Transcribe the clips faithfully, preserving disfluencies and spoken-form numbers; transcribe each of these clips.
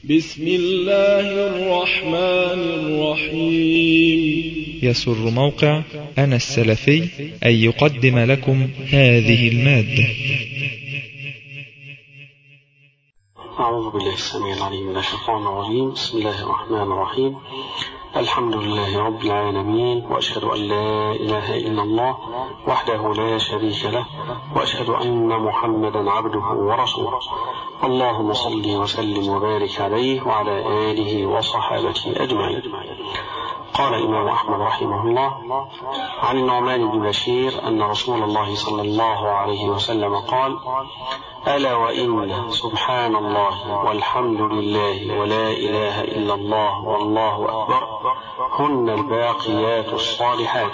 بسم الله الرحمن الرحيم. يسر موقع أنا السلفي أن يقدم لكم هذه المادة. أعوذ بالله السميع العليم من الشيطان الرجيم. بسم الله الرحمن الرحيم. الحمد لله رب العالمين، وأشهد أن لا إله إلا الله وحده لا شريك له، وأشهد أن محمدا عبده ورسوله. اللهم صل وسلم وبارك عليه وعلى آله وصحابته أجمعين. قال الإمام أحمد رحمه الله عن النعمان بن بشير أن رسول الله صلى الله عليه وسلم قال: ألا وإن سبحان الله والحمد لله ولا إله إلا الله والله أكبر هن الباقيات الصالحات.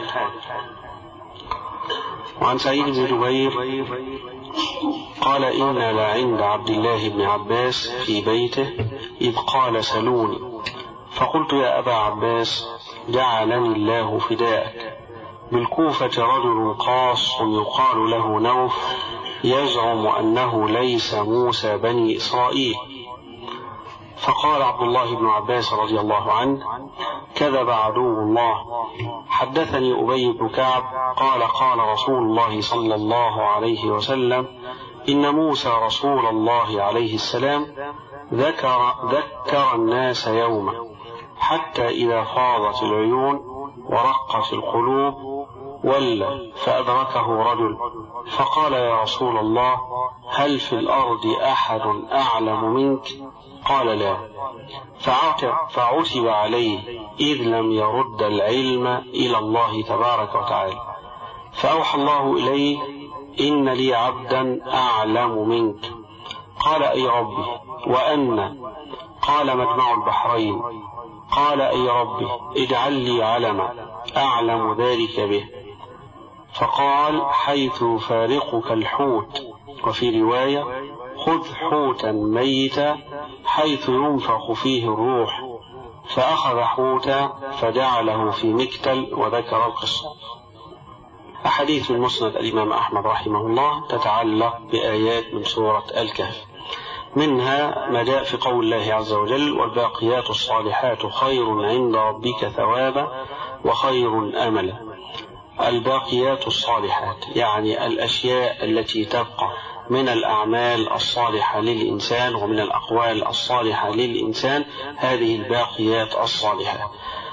وعن سعيد بن جبير قال: إنا لعند عبد الله بن عباس في بيته إذ قال: سلوني. فقلت: يا أبا عباس، جعلني الله فداءك، بالكوفة رجل قاص يقال له نوف يزعم أنه ليس موسى بني إسرائيل. فقال عبد الله بن عباس رضي الله عنه: كذب عدو الله. حدثني أبي بن كعب قال: قال رسول الله صلى الله عليه وسلم: إن موسى رسول الله عليه السلام ذكر, ذكر الناس يوما حتى إذا فاضت العيون ورقت القلوب ولى فأدركه رجل فقال: يا رسول الله، هل في الأرض أحد أعلم منك؟ قال: لا. فعتب عليه إذ لم يرد العلم إلى الله تبارك وتعالى. فأوحى الله إليه: إن لي عبدا أعلم منك. قال: أي ربي؟ وأن؟ قال: مجمع البحرين. قال: أي ربي، اجعل لي علما أعلم ذلك به. فقال: حيث فارقك الحوت. وفي رواية: خذ حوتا ميتا حيث ينفخ فيه الروح. فأخذ حوتا فجعله في مكتل، وذكر القصة. أحاديث من مسند الإمام أحمد رحمه الله تتعلق بآيات من سورة الكهف، منها ما جاء في قول الله عز وجل: والباقيات الصالحات خير عند ربك ثوابا وخير أملا. الباقيات الصالحات يعني الأشياء التي تبقى من الأعمال الصالحة للإنسان ومن الأقوال الصالحة للإنسان، هذه الباقيات الصالحات.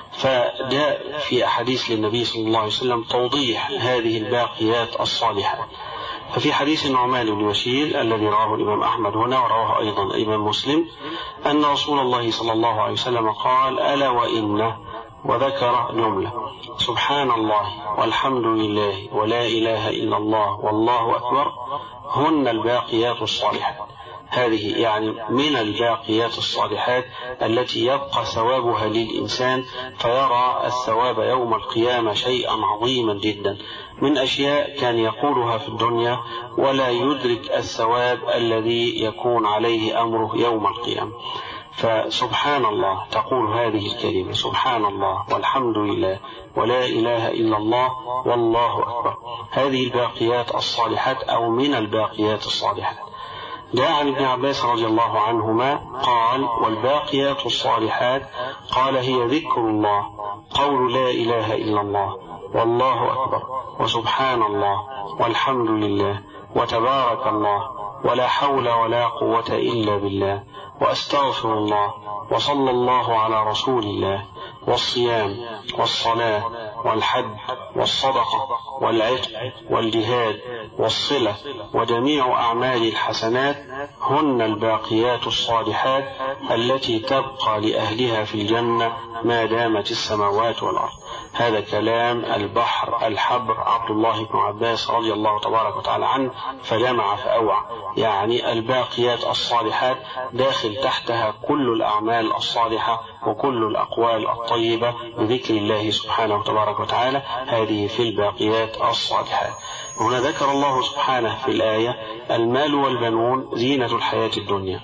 فجاء في أحاديث للنبي صلى الله عليه وسلم توضيح هذه الباقيات الصالحات. ففي حديث النعمان بن بشير الذي رواه الإمام أحمد هنا ورواه أيضا الإمام مسلم أن رسول الله صلى الله عليه وسلم قال: ألا وإن، وذكر جملة: سبحان الله والحمد لله ولا إله إلا الله والله أكبر هن الباقيات الصالحات. هذه يعني من الباقيات الصالحات التي يبقى ثوابها للإنسان، فيرى الثواب يوم القيامة شيئا عظيما جدا من أشياء كان يقولها في الدنيا ولا يدرك الثواب الذي يكون عليه أمره يوم القيامة. فسبحان الله، تقول هذه الكلمة: سبحان الله والحمد لله ولا إله إلا الله والله أكبر. هذه الباقيات الصالحات أو من الباقيات الصالحات. جاء عن ابن عباس رضي الله عنهما قال: والباقيات الصالحات قال: هي ذكر الله، قول لا إله إلا الله والله أكبر وسبحان الله والحمد لله وتبارك الله ولا حول ولا قوة إلا بالله وأستغفر الله وصلى الله على رسول الله، والصيام والصلاة والحج والصدقة والعتق والجهاد والصلة وجميع أعمال الحسنات هن الباقيات الصالحات التي تبقى لأهلها في الجنة ما دامت السماوات والأرض. هذا كلام البحر الحبر عبد الله بن عباس رضي الله تبارك وتعالى عنه، فجمع فأوعى، يعني الباقيات الصالحات داخل تحتها كل الأعمال الصالحة وكل الأقوال الطيبة بذكر الله سبحانه وتبارك وتعالى، هذه في الباقيات الصالحات. هنا ذكر الله سبحانه في الآية: المال والبنون زينة الحياة الدنيا،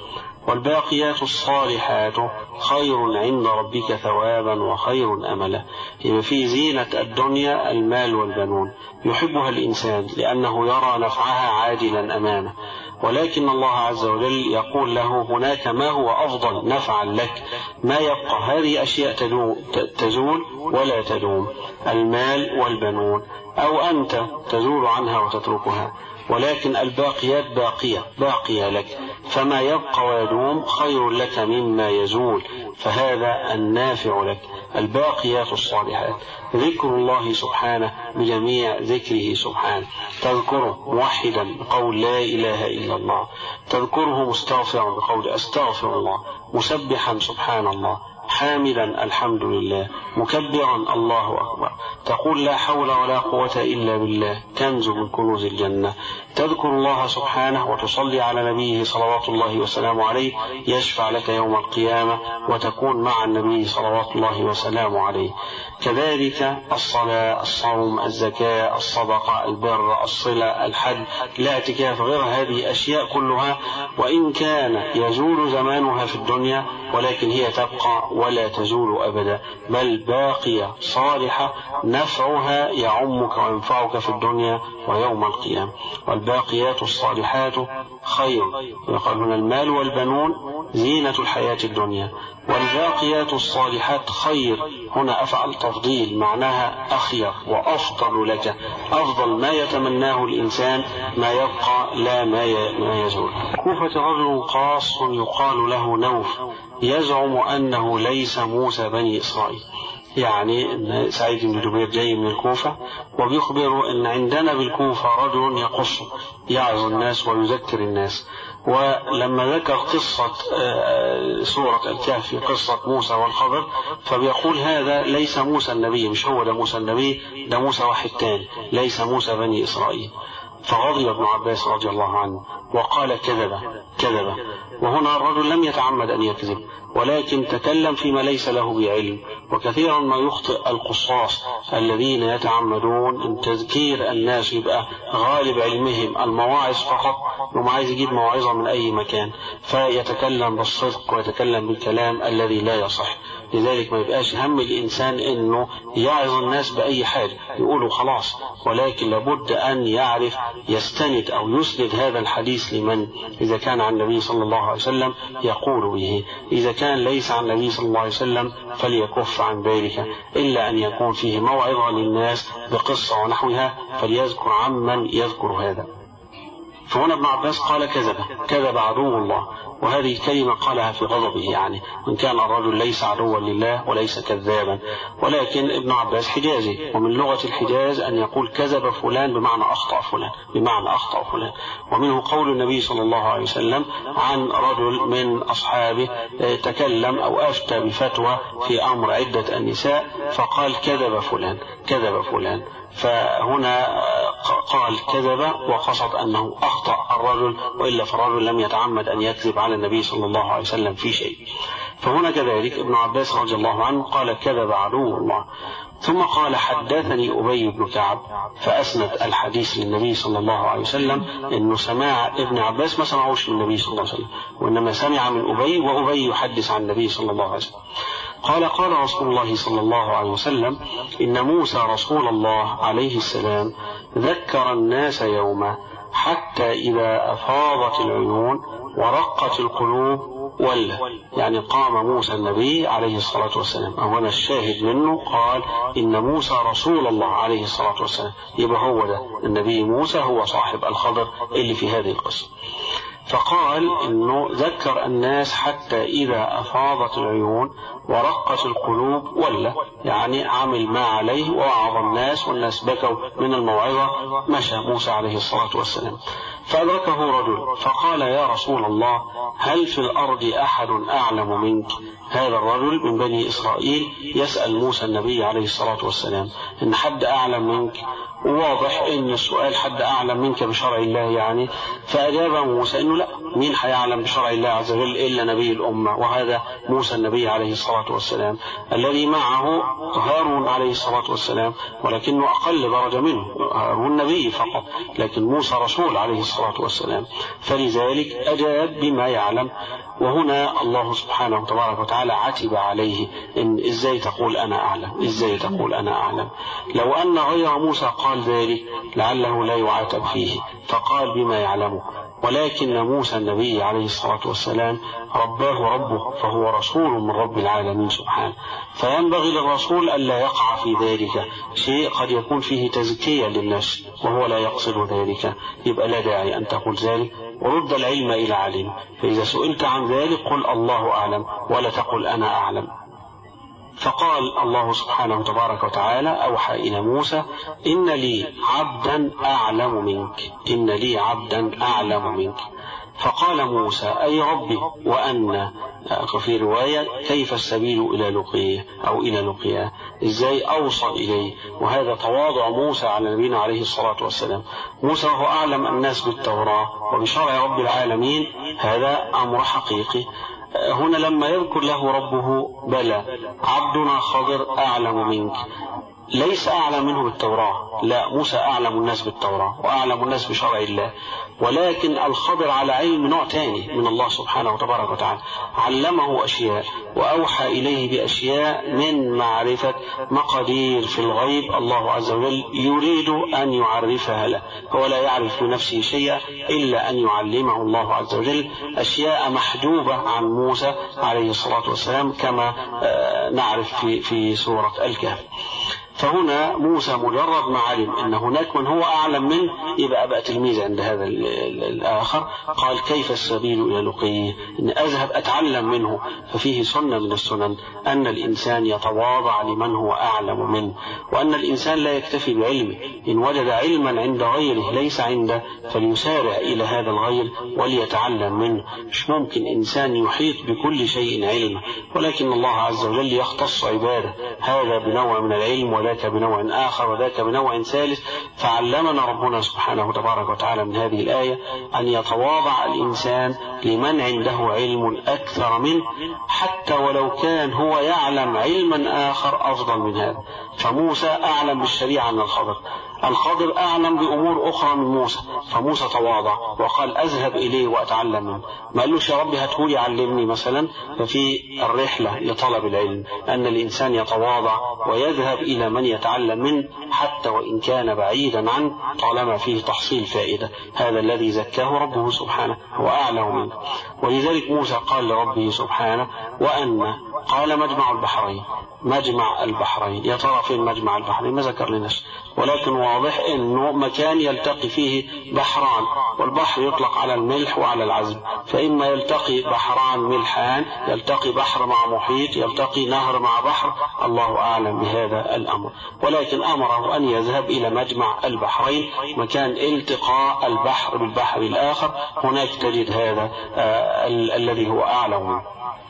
والباقيات الصالحات خير عند ربك ثوابا وخير أملا. يبقى في زينة الدنيا المال والبنون يحبها الإنسان لأنه يرى نفعها عاجلا أمامه، ولكن الله عز وجل يقول له هناك ما هو أفضل نفعا لك ما يبقى. هذه أشياء تزول ولا تدوم، المال والبنون، أو أنت تزول عنها وتتركها، ولكن الباقيات باقية باقية لك، فما يبقى ويدوم خير لك مما يزول، فهذا النافع لك. الباقيات الصالحات ذكر الله سبحانه بجميع ذكره سبحانه، تذكره موحدا بقول لا إله إلا الله، تذكره مستغفرا بقول أستغفر الله، مسبحا سبحان الله، حامدا الحمد لله، مكبرا الله أكبر، تقول لا حول ولا قوة إلا بالله، كنز من كنوز الجنة، تذكر الله سبحانه وتصلي على نبيه صلوات الله وسلامه عليه، يشفع لك يوم القيامة وتكون مع النبي صلوات الله وسلامه عليه. كذلك الصلاة، الصوم، الزكاة، الصدقة، البر، الصلة، الحج، الاعتكاف، غير هذه أشياء كلها وإن كان يزول زمانها في الدنيا ولكن هي تبقى ولا تزول أبدا، بل باقية صالحة نفعها يعمك وينفعك في الدنيا ويوم القيامة. والباقيات الصالحات خير، يقال هنا المال والبنون زينة الحياة الدنيا، والباقيات الصالحات خير هنا أفعل تفضيل، معناها أخير وأفضل لك، أفضل ما يتمناه الإنسان ما يبقى لا ما يزول. كوفة رجل قاص يقال له نوف يزعم أنه ليس موسى بني إسرائيل، يعني إن سعيد بن جبير جاي من الكوفة وبيخبر أن عندنا بالكوفة رجل يقص يعظ الناس ويذكر الناس، ولما ذكر قصة سورة الكهف قصة موسى والخضر فبيقول هذا ليس موسى النبي، مش هو ده موسى النبي، ده موسى واحد تاني ليس موسى بني إسرائيل. فغضب ابن عباس رضي الله عنه وقال كذب كذب. وهنا الرجل لم يتعمد أن يكذب ولكن تكلم فيما ليس له بعلم، وكثيرا ما يخطئ القصاص الذين يتعمدون ان تذكير الناس يبقى غالب علمهم المواعظ فقط، وما عايز يجيب موعظة من أي مكان فيتكلم بالصدق ويتكلم بالكلام الذي لا يصح. لذلك ما يبقاش هم الإنسان أنه يعظ الناس بأي حاجة يقولوا خلاص، ولكن لابد أن يعرف يستند أو يسند هذا الحديث لمن، إذا كان عن النبي صلى الله عليه وسلم يقول به، إذا كان ليس عن النبي صلى الله عليه وسلم فليكف عن ذلك، إلا أن يكون فيه موعظة للناس بقصة ونحوها فليذكر عمن يذكر هذا. فهنا ابن عباس قال كذب كذب عدو الله، وهذه الكلمة قالها في غضبه، يعني إن كان الرجل ليس عدوا لله وليس كذابا، ولكن ابن عباس حجازي، ومن لغة الحجاز أن يقول كذب فلان بمعنى أخطأ فلان بمعنى أخطأ فلان. ومنه قول النبي صلى الله عليه وسلم عن رجل من أصحابه تكلم أو أفتى بفتوى في أمر عدة النساء فقال كذب فلان كذب فلان، فهنا قال كذب وقصد أنه أخطأ الرجل، وإلا فالرجل لم يتعمد أن يكذب على النبي صلى الله عليه وسلم في شيء. فهنا كذلك ابن عباس رضي الله عنه قال كذب عدو الله. ثم قال حدثني أبي بن كعب، فأسند الحديث للنبي صلى الله عليه وسلم، إنه سماع ابن عباس ما سمعوش من النبي صلى الله عليه وسلم، وإنما سمع من أبي، وأبي يحدث عن النبي صلى الله عليه وسلم. قال قال رسول الله صلى الله عليه وسلم إن موسى رسول الله عليه السلام ذكر الناس يوما حتى إذا أفاضت العيون ورقت القلوب ولا، يعني قام موسى النبي عليه الصلاة والسلام، أولا الشاهد منه قال إن موسى رسول الله عليه الصلاة والسلام، يبقى هو ده النبي موسى هو صاحب الخضر اللي في هذه القصة. فقال إنه ذكر الناس حتى إذا أفاضت العيون ورقت القلوب ولا، يعني عمل ما عليه ووعظ الناس والناس بكوا من الموعظة، مشى موسى عليه الصلاة والسلام. فأدركه رجل فقال يا رسول الله هل في الأرض أحد أعلم منك؟ هذا الرجل من بني إسرائيل يسأل موسى النبي عليه الصلاة والسلام إن حد أعلم منك، وواضح إن السؤال حد أعلم منك بشرع الله يعني. فأجاب موسى إنه لا، مين هيعلم بشرع الله عز وجل إلا نبي الأمة، وهذا موسى النبي عليه الصلاة والسلام الذي معه هارون عليه الصلاة والسلام، ولكنه أقل درجة منه، هارون نبي فقط لكن موسى رسول عليه الصلاة والسلام، فلذلك أجاب بما يعلم. وهنا الله سبحانه تبارك وتعالى عتب عليه إن إزاي تقول أنا أعلم، إزاي تقول أنا أعلم. لو أن غير موسى قال ذلك لعله لا يعاتب فيه، فقال بما يعلمه. ولكن موسى النبي عليه الصلاة والسلام رباه ربه، فهو رسول من رب العالمين سبحانه، فينبغي للرسول ألا يقع في ذلك شيء قد يكون فيه تزكية للنفس وهو لا يقصد ذلك، يبقى لا داعي أن تقول ذلك، ورد العلم إلى عالم. فإذا سئلت عن ذلك قل الله أعلم ولا تقل أنا أعلم. فقال الله سبحانه تبارك وتعالى أوحى إلى موسى إن لي عبدا أعلم منك، إن لي عبدا أعلم منك. فقال موسى أي ربي وأن، في رواية كيف السبيل إلى لقيه أو إلى لقياه، إزاي أوصل إليه. وهذا تواضع موسى على نبينا عليه الصلاة والسلام. موسى هو أعلم الناس بالتوراة وبشرع رب العالمين، هذا أمر حقيقي. هنا لما يذكر له ربه بلى عبدنا خضر أعلم منك، ليس أعلم منه بالتوراة، لا، موسى أعلم الناس بالتوراة وأعلم الناس بشرع الله، ولكن الخضر على علم نوع تاني من الله سبحانه وتبارك وتعالى، علمه أشياء وأوحى إليه بأشياء من معرفة مقادير في الغيب الله عز وجل يريد أن يعرفها له، هو لا يعرف بنفسه شيئا إلا أن يعلمه الله عز وجل أشياء محجوبة عن موسى عليه الصلاة والسلام كما نعرف في, في سورة الكهف. فهنا موسى مجرد ما علم أن هناك من هو أعلم منه يبقى بقى تلميذ عند هذا الآخر. قال كيف السبيل إلى لقيه، إن أذهب أتعلم منه. ففيه سنة من السنن أن الإنسان يتواضع لمن هو أعلم منه، وأن الإنسان لا يكتفي بعلمه، إن وجد علما عند غيره ليس عنده فليسارع إلى هذا الغير وليتعلم منه. مش ممكن إنسان يحيط بكل شيء علما، ولكن الله عز وجل يختص عباده، هذا بنوع من العلم وذاك بنوع آخر وذاك بنوع ثالث. فعلمنا ربنا سبحانه وتبارك وتعالى من هذه الآية أن يتواضع الإنسان لمن عنده علم أكثر منه، حتى ولو كان هو يعلم علما آخر أفضل من هذا. فموسى أعلم بالشريعة من الخضر، الخضر أعلم بأمور أخرى من موسى، فموسى تواضع وقال أذهب إليه وأتعلم منه. ما قالوش يا ربي هتقولي علمني مثلا. ففي الرحلة لطلب العلم أن الإنسان يتواضع ويذهب إلى من يتعلم منه حتى وإن كان بعيدا عنه طالما فيه تحصيل فائدة. هذا الذي زكاه ربه سبحانه هو أعلم منه. ولذلك موسى قال لربه سبحانه وأن، قال مجمع البحرين، مجمع البحرين، يا ترى فين مجمع البحرين؟ ما ذكر لناش، ولكن واضح انه مكان يلتقي فيه بحران، والبحر يطلق على الملح وعلى العذب، فإما يلتقي بحران ملحان، يلتقي بحر مع محيط، يلتقي نهر مع بحر، الله أعلم بهذا الأمر. ولكن أمره أن يذهب إلى مجمع البحرين، مكان التقاء البحر بالبحر الآخر، هناك تجد هذا آه الذي هو أعلم منه.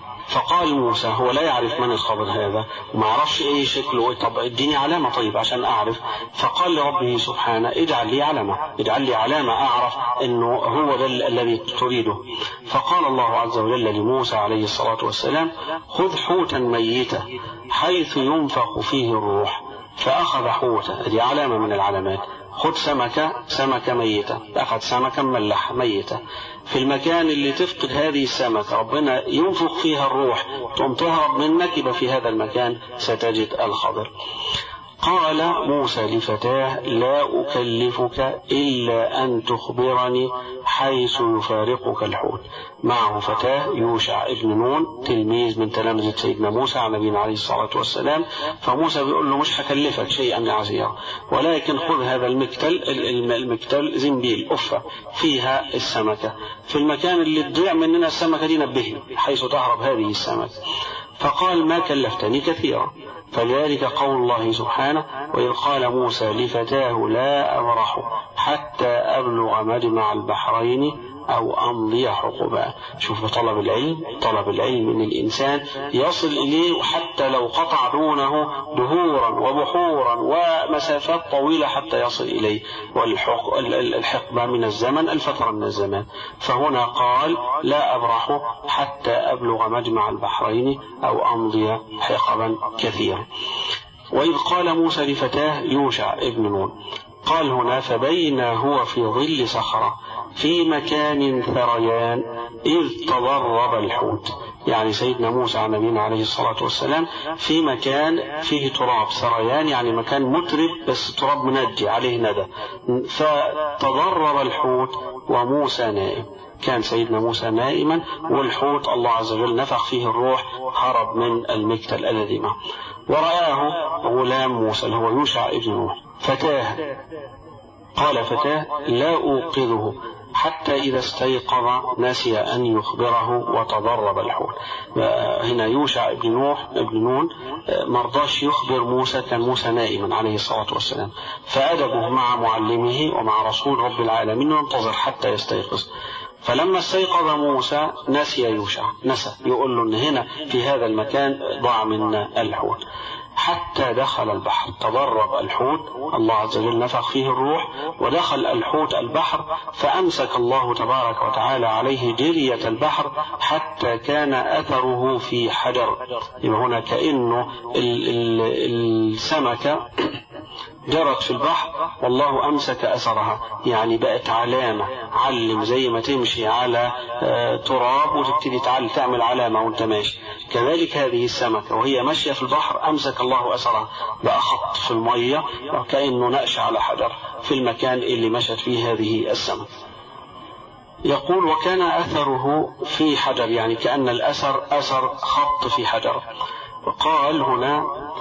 فقال موسى هو لا يعرف من الخضر هذا وما يعرفش ايه شكله، طب اديني علامة طيب عشان اعرف. فقال لربه سبحانه اجعل لي علامة، اجعل لي علامة اعرف انه هو ده الذي تريده. فقال الله عز وجل لموسى عليه الصلاة والسلام خذ حوتا ميتا حيث ينفخ فيه الروح. فاخذ حوتا، دي علامة من العلامات. خذ سمكة، سمكة ميتة، أخذ سمكة ملحة ميتة في المكان اللي تفقد هذه السمكة ربنا ينفخ فيها الروح تقوم تهرب منك، يبقى في هذا المكان ستجد الخضر. قال موسى لفتاه لا أكلفك إلا أن تخبرني حيث يفارقك الحوت. معه فتاه يوشع ابن نون تلميذ من تلامذة سيدنا موسى على نبينا عليه الصلاة والسلام. فموسى بيقول له مش هكلفك شيئا عسيرا، ولكن خذ هذا المكتل، المكتل زنبيل أفة فيها السمكة، في المكان اللي تضيع مننا السمكة دي نبهني حيث تهرب هذه السمكة. فقال ما كلفتني كثيرا. فلذلك قول الله سبحانه وإذ قال موسى لفتاه لا أبرح حتى أبلغ مجمع البحرين أو أمضي حقبا. شوف طلب العلم، طلب العلم من الإنسان يصل إليه حتى لو قطع دونه دهورا وبحورا ومسافات طويلة حتى يصل إليه، والحقبة من الزمن الفترة من الزمان. فهنا قال لا أبرح حتى أبلغ مجمع البحرين أو أمضي حقبا كثيرا. وإذ قال موسى لفتاه يوشع ابن نون. قال هنا فبينا هو في ظل صخرة في مكان ثريان إذ تضرب الحوت، يعني سيدنا موسى على نبينا عليه الصلاة والسلام في مكان فيه تراب، ثريان يعني مكان مترب بس تراب منجي عليه ندى، فتضرب الحوت وموسى نائم. كان سيدنا موسى نائما والحوت الله عز وجل نفخ فيه الروح، هرب من المكتل الذي معه. ورآه غلام موسى اللي هو يوشع ابن نون فتاه، قال فتاه لا أوقظه حتى إذا استيقظ نسي أن يخبره وتضرب الحوت. هنا يوشع ابن نوح ابن نون مرضاش يخبر موسى، كان موسى نائما عليه الصلاة والسلام، فأدبه مع معلمه ومع رسول رب العالمين وانتظر حتى يستيقظ. فلما استيقظ موسى نسي يوشع، نسى يقول له إن هنا في هذا المكان ضاع منا الحوت، حتى دخل البحر. تضرب الحوت، الله عز وجل نفخ فيه الروح ودخل الحوت البحر، فأمسك الله تبارك وتعالى عليه جرية البحر حتى كان أثره في حجر. يبقى هنا كأنه السمكة جرت في البحر والله أمسك أثرها، يعني بقت علامة، علم زي ما تمشي على تراب وتبتدي تعمل علامة وانت ماشي، كذلك هذه السمكة وهي ماشية في البحر أمسك الله أثرها، بقى خط في المية وكأنه نقش على حجر في المكان اللي مشت فيه هذه السمكة. يقول وكان أثره في حجر، يعني كأن الأثر أثر خط في حجر. وقال هنا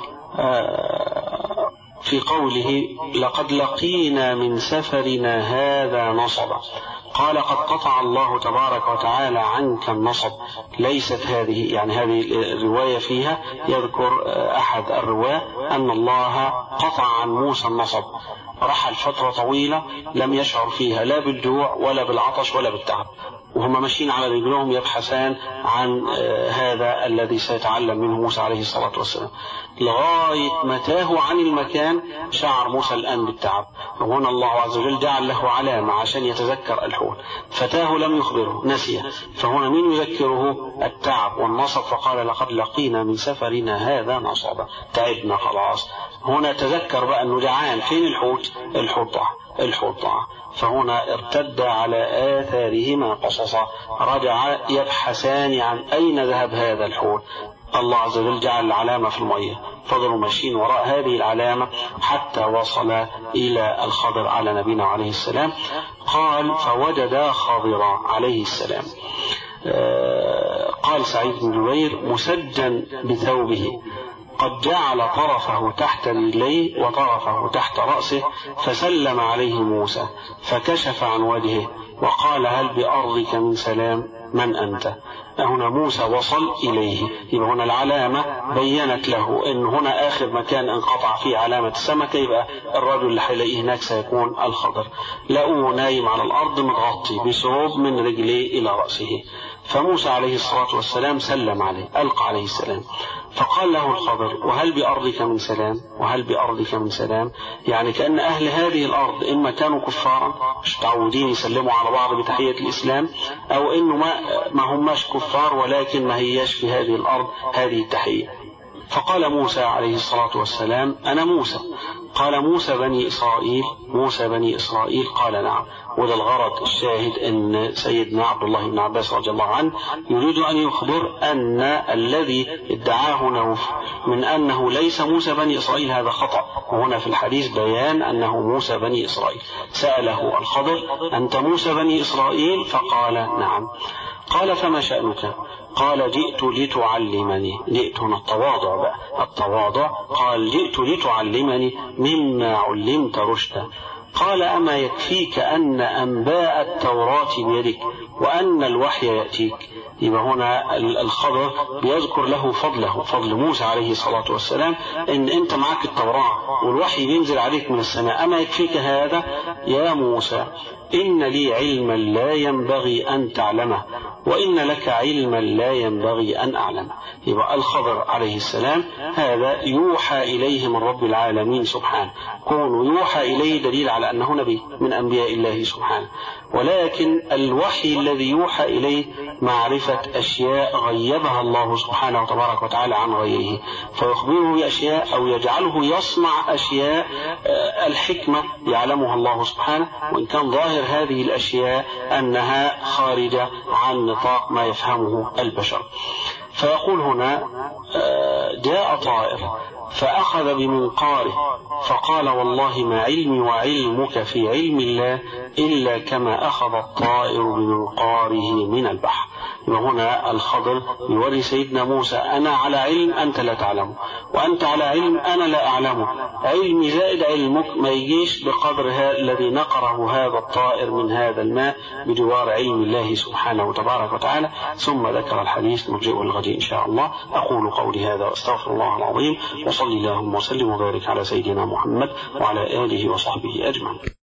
في قوله لقد لقينا من سفرنا هذا نصبا، قال قد قطع الله تبارك وتعالى عنك النصب، ليست هذه، يعني هذه الرواية فيها يذكر أحد الرواة أن الله قطع عن موسى النصب، رحل فترة طويلة لم يشعر فيها لا بالجوع ولا بالعطش ولا بالتعب، وهم ماشيين على رجلهم يبحثان عن هذا الذي سيتعلم منه موسى عليه الصلاة والسلام، لغاية ما تاهوا عن المكان شعر موسى الآن بالتعب. وهنا الله عز وجل جعل له علامة عشان يتذكر الحوت، فتاه لم يخبره نسيه، فهنا من يذكره التعب والنصب، فقال لقد لقينا من سفرنا هذا نصبا، تعبنا خلاص. هنا تذكر بقى أنه جعان، فين الحوت؟ الحوت ضاع، الحوت ضاع. فهنا ارتد على آثارهما قصصا، رجع يبحثان عن أين ذهب هذا الحوت. الله عز وجل جعل العلامة في المية، فضلوا ماشيين وراء هذه العلامة حتى وصل إلى الخضر على نبينا عليه السلام. قال فوجد خضرا عليه السلام، قال سعيد بن جبير مسجا بثوبه قد جعل طرفه تحت رجليه وطرفه تحت رأسه، فسلم عليه موسى فكشف عن وجهه وقال هل بأرضك من سلام؟ من أنت؟ هنا موسى وصل إليه، يبقى هنا العلامة بيّنت له أن هنا آخر مكان انقطع فيه علامة السمكة، يبقى الرجل اللي حيلاقيه هناك سيكون الخضر. لقوه نايم على الأرض متغطي بثوب من رجليه إلى رأسه، فموسى عليه الصلاة والسلام سلم عليه، ألقى عليه السلام، فقال له الخضر وهل بأرضك من سلام؟ وهل بأرضك من سلام؟ يعني كأن أهل هذه الأرض إما كانوا كفارا مش متعودين يسلموا على بعض بتحية الإسلام، أو إنه ما, ما هماش كفار ولكن ما هياش في هذه الأرض هذه التحية. فقال موسى عليه الصلاة والسلام أنا موسى. قال موسى بني إسرائيل؟ موسى بني إسرائيل؟ قال نعم. وده الغرض الشاهد أن سيدنا عبد الله بن عباس رضي الله عنه يريد أن يخبر أن الذي ادعاه نوف من أنه ليس موسى بني إسرائيل هذا خطأ، وهنا في الحديث بيان أنه موسى بني إسرائيل. سأله الخضر أنت موسى بني إسرائيل؟ فقال نعم. قال فما شأنك؟ قال جئت لتعلمني. جئت هنا التواضع بقى، التواضع. قال جئت لتعلمني مما علمت رشدا. قال أما يكفيك أن أنباء التوراة بيدك وأن الوحي يأتيك؟ يبقى هنا الخضر بيذكر له فضله، فضل موسى عليه الصلاة والسلام، إن أنت معك التوراة والوحي بينزل عليك من السماء، أما يكفيك هذا يا موسى؟ إن لي علما لا ينبغي أن تعلمه وإن لك علما لا ينبغي أن أعلمه. يبقى الخضر عليه السلام هذا يوحى إليه من رب العالمين سبحانه، كون يوحى إليه دليل على أنه نبي من أنبياء الله سبحانه، ولكن الوحي الذي يوحى إليه معرفة أشياء غيبها الله سبحانه وتبارك وتعالى عن غيره، فيخبره بأشياء أو يجعله يصنع أشياء الحكمة يعلمها الله سبحانه، وإن كان ظاهر هذه الأشياء أنها خارجة عن نطاق ما يفهمه البشر. فيقول هنا جاء طائر فأخذ بمنقاره فقال والله ما علمي وعلمك في علم الله إلا كما أخذ الطائر بمنقاره من البحر. وهنا الخضر يوري سيدنا موسى أنا على علم أنت لا تعلمه، وأنت على علم أنا لا أعلمه، علمي زائد علمك ما يجيش بقدر الذي نقره هذا الطائر من هذا الماء بجوار علم الله سبحانه وتبارك وتعالى. ثم ذكر الحديث نرجئه الغد إن شاء الله. أقول قولي هذا وأستغفر الله العظيم، وصلي اللهم وسلم وبارك على سيدنا محمد وعلى آله وصحبه أجمعين.